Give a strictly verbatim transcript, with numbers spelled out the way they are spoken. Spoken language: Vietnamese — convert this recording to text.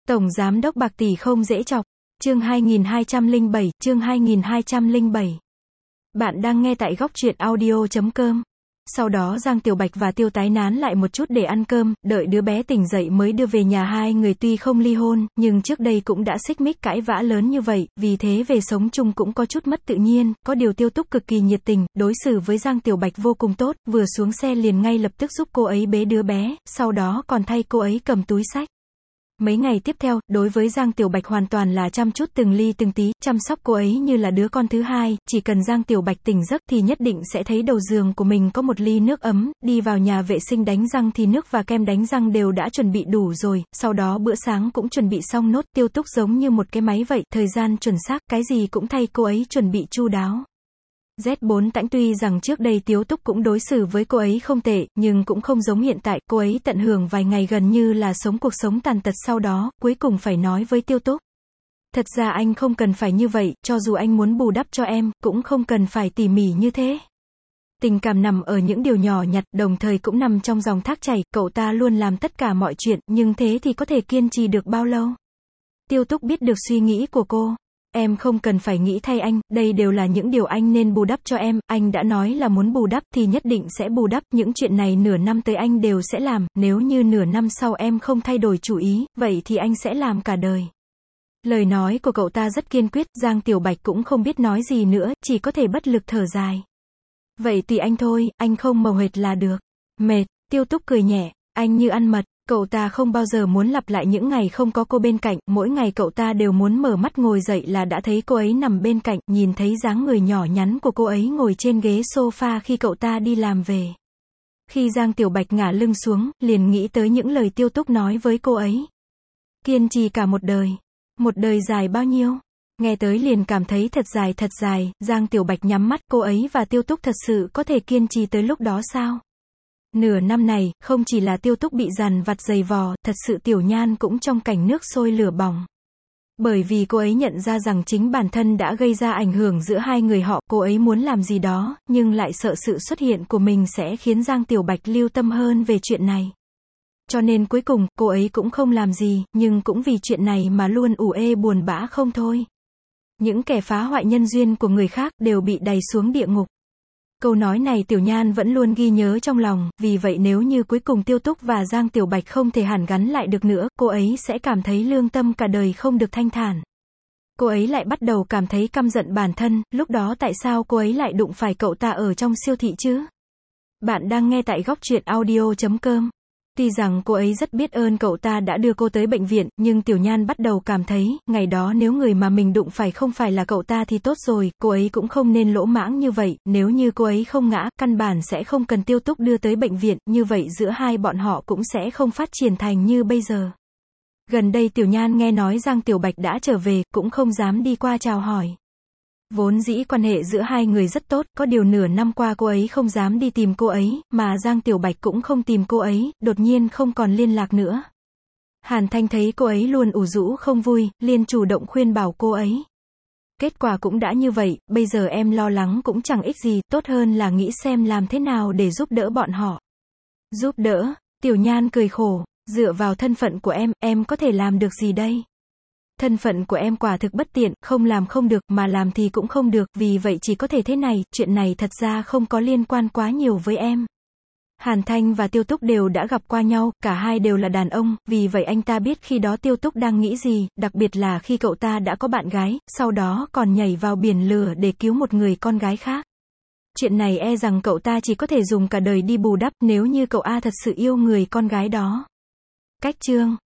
Tổng Giám đốc bạc tỷ không dễ chọc. Chương hai nghìn hai trăm lẻ bảy, chương hai nghìn hai trăm lẻ bảy. Bạn đang nghe tại góc truyện audio chấm com. Sau đó Giang Tiểu Bạch và Tiêu Tái nán lại một chút để ăn cơm, đợi đứa bé tỉnh dậy mới đưa về nhà. Hai người tuy không ly hôn, nhưng trước đây cũng đã xích mích cãi vã lớn như vậy, vì thế về sống chung cũng có chút mất tự nhiên. Có điều Tiêu Túc cực kỳ nhiệt tình, đối xử với Giang Tiểu Bạch vô cùng tốt, vừa xuống xe liền ngay lập tức giúp cô ấy bế đứa bé, sau đó còn thay cô ấy cầm túi xách. Mấy ngày tiếp theo, đối với Giang Tiểu Bạch hoàn toàn là chăm chút từng ly từng tí, chăm sóc cô ấy như là đứa con thứ hai, chỉ cần Giang Tiểu Bạch tỉnh giấc thì nhất định sẽ thấy đầu giường của mình có một ly nước ấm, đi vào nhà vệ sinh đánh răng thì nước và kem đánh răng đều đã chuẩn bị đủ rồi, sau đó bữa sáng cũng chuẩn bị xong nốt. Tiêu Túc giống như một cái máy vậy, thời gian chuẩn xác, cái gì cũng thay cô ấy chuẩn bị chu đáo. Z bốn Tãnh tuy rằng trước đây Tiêu Túc cũng đối xử với cô ấy không tệ, nhưng cũng không giống hiện tại, cô ấy tận hưởng vài ngày gần như là sống cuộc sống tàn tật, sau đó, cuối cùng phải nói với Tiêu Túc. Thật ra anh không cần phải như vậy, cho dù anh muốn bù đắp cho em, cũng không cần phải tỉ mỉ như thế. Tình cảm nằm ở những điều nhỏ nhặt, đồng thời cũng nằm trong dòng thác chảy, cậu ta luôn làm tất cả mọi chuyện, nhưng thế thì có thể kiên trì được bao lâu? Tiêu Túc biết được suy nghĩ của cô. Em không cần phải nghĩ thay anh, đây đều là những điều anh nên bù đắp cho em, anh đã nói là muốn bù đắp thì nhất định sẽ bù đắp, những chuyện này nửa năm tới anh đều sẽ làm, nếu như nửa năm sau em không thay đổi chủ ý, vậy thì anh sẽ làm cả đời. Lời nói của cậu ta rất kiên quyết, Giang Tiểu Bạch cũng không biết nói gì nữa, chỉ có thể bất lực thở dài. Vậy tùy anh thôi, anh không màu hệt là được. Mệt, Tiêu Túc cười nhẹ, anh như ăn mật. Cậu ta không bao giờ muốn lặp lại những ngày không có cô bên cạnh, mỗi ngày cậu ta đều muốn mở mắt ngồi dậy là đã thấy cô ấy nằm bên cạnh, nhìn thấy dáng người nhỏ nhắn của cô ấy ngồi trên ghế sofa khi cậu ta đi làm về. Khi Giang Tiểu Bạch ngả lưng xuống, liền nghĩ tới những lời Tiêu Túc nói với cô ấy. Kiên trì cả một đời. Một đời dài bao nhiêu? Nghe tới liền cảm thấy thật dài thật dài, Giang Tiểu Bạch nhắm mắt, cô ấy và Tiêu Túc thật sự có thể kiên trì tới lúc đó sao? Nửa năm này, không chỉ là Tiêu Túc bị dằn vặt dày vò, thật sự Tiểu Nhan cũng trong cảnh nước sôi lửa bỏng. Bởi vì cô ấy nhận ra rằng chính bản thân đã gây ra ảnh hưởng giữa hai người họ, cô ấy muốn làm gì đó, nhưng lại sợ sự xuất hiện của mình sẽ khiến Giang Tiểu Bạch lưu tâm hơn về chuyện này. Cho nên cuối cùng, cô ấy cũng không làm gì, nhưng cũng vì chuyện này mà luôn ủ ê buồn bã không thôi. Những kẻ phá hoại nhân duyên của người khác đều bị đày xuống địa ngục. Câu nói này Tiểu Nhan vẫn luôn ghi nhớ trong lòng, vì vậy nếu như cuối cùng Tiêu Túc và Giang Tiểu Bạch không thể hàn gắn lại được nữa, cô ấy sẽ cảm thấy lương tâm cả đời không được thanh thản. Cô ấy lại bắt đầu cảm thấy căm giận bản thân, lúc đó tại sao cô ấy lại đụng phải cậu ta ở trong siêu thị chứ? Bạn đang nghe tại góc truyện audio chấm com. Tuy rằng cô ấy rất biết ơn cậu ta đã đưa cô tới bệnh viện, nhưng Tiểu Nhan bắt đầu cảm thấy, ngày đó nếu người mà mình đụng phải không phải là cậu ta thì tốt rồi, cô ấy cũng không nên lỗ mãng như vậy, nếu như cô ấy không ngã, căn bản sẽ không cần Tiêu Túc đưa tới bệnh viện, như vậy giữa hai bọn họ cũng sẽ không phát triển thành như bây giờ. Gần đây Tiểu Nhan nghe nói Giang Tiểu Bạch đã trở về, cũng không dám đi qua chào hỏi. Vốn dĩ quan hệ giữa hai người rất tốt, có điều nửa năm qua cô ấy không dám đi tìm cô ấy, mà Giang Tiểu Bạch cũng không tìm cô ấy, đột nhiên không còn liên lạc nữa. Hàn Thanh thấy cô ấy luôn ủ rũ không vui, liền chủ động khuyên bảo cô ấy. Kết quả cũng đã như vậy, bây giờ em lo lắng cũng chẳng ích gì, tốt hơn là nghĩ xem làm thế nào để giúp đỡ bọn họ. Giúp đỡ? Tiểu Nhan cười khổ, dựa vào thân phận của em, em có thể làm được gì đây? Thân phận của em quả thực bất tiện, không làm không được, mà làm thì cũng không được, vì vậy chỉ có thể thế này, chuyện này thật ra không có liên quan quá nhiều với em. Hàn Thanh và Tiêu Túc đều đã gặp qua nhau, cả hai đều là đàn ông, vì vậy anh ta biết khi đó Tiêu Túc đang nghĩ gì, đặc biệt là khi cậu ta đã có bạn gái, sau đó còn nhảy vào biển lửa để cứu một người con gái khác. Chuyện này e rằng cậu ta chỉ có thể dùng cả đời đi bù đắp, nếu như cậu A thật sự yêu người con gái đó. Cách chương